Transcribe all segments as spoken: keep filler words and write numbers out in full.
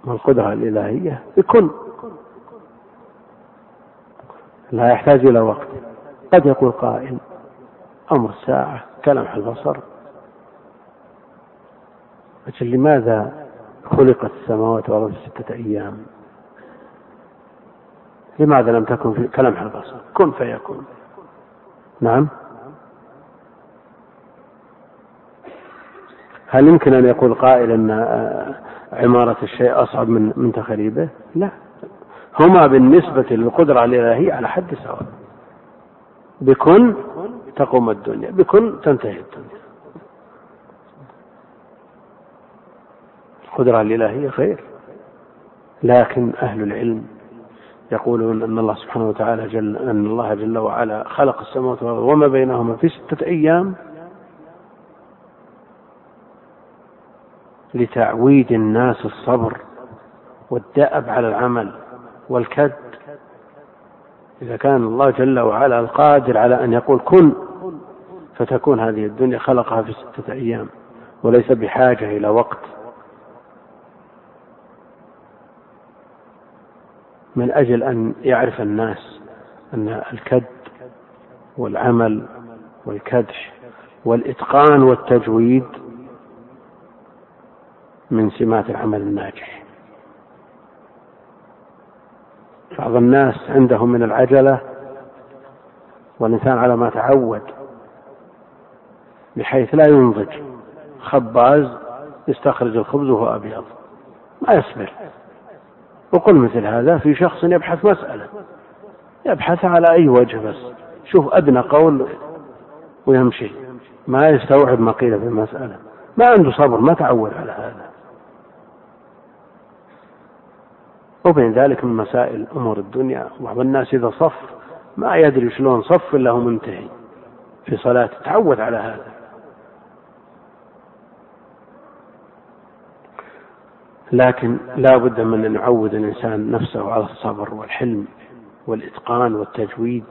والقدرة الإلهية بكل، لا يحتاج إلى وقت. قد يقول قائل أمر الساعة كلمح البصر، لكن لماذا خلقت السماوات والأرض في ستة أيام؟ لماذا لم تكن في كلمح البصر؟ كن فيكون. نعم. هل يمكن أن يقول قائل أن عمارة الشيء أصعب من من تخريبه؟ لا، هما بالنسبة للقدرة الإلهية على حد سواء. بكن تقوم الدنيا، بكن تنتهي الدنيا. القدرة الإلهية خير، لكن أهل العلم يقولون أن الله سبحانه وتعالى جل أن الله جل وعلا خلق السماوات والأرض وما بينهما في ستة أيام لتعويد الناس الصبر والدأب على العمل والكد. إذا كان الله جل وعلا القادر على أن يقول كن فتكون هذه الدنيا، خلقها في ستة أيام وليس بحاجة إلى وقت، من أجل أن يعرف الناس أن الكد والعمل والكدح والإتقان والتجويد من سمات العمل الناجح. بعض الناس عندهم من العجلة والإنسان على ما تعود، بحيث لا ينضج. خباز يستخرج الخبز وهو أبيض ما يصبر. وقل مثل هذا في شخص يبحث مسألة، يبحث على أي وجه بس شوف أدنى قول ويمشي، ما يستوعب ما قيل في المسألة، ما عنده صبر، ما تعود على هذا. وبين ذلك من مسائل أمور الدنيا، بعض الناس إذا صف ما يدري شلون صف إلا هو منتهي في صلاة، تعود على هذا. لكن لا بد من أن يعود الإنسان نفسه على الصبر والحلم والإتقان والتجويد.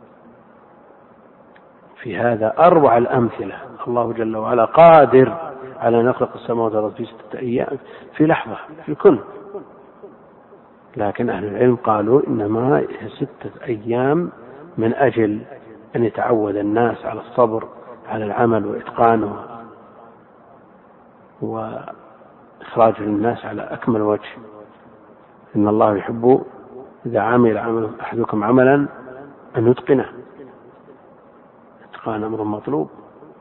في هذا أروع الأمثلة. الله جل وعلا قادر على أن يخلق السماوات والأرض في ستة أيام، في لحظة، في كل. لكن أهل العلم قالوا إنما ستة أيام من أجل أن يتعود الناس على الصبر على العمل وإتقانه وإخراج الناس على أكمل وجه. إن الله يحب إذا عمل عمل أحدكم عملا أن يتقنه. إتقان أمر مطلوب.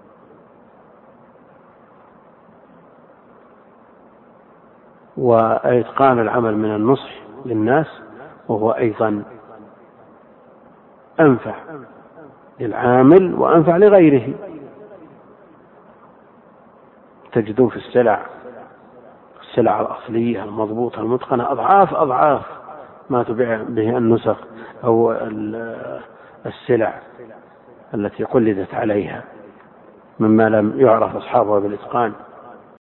وإتقان العمل من النصح للناس، وهو أيضا أنفع للعامل وأنفع لغيره. تجدون في السلع السلع الأصلية المضبوطة المتقنة أضعاف أضعاف ما تبيع به النسخ أو السلع التي قلدت عليها مما لم يعرف أصحابها بالإتقان.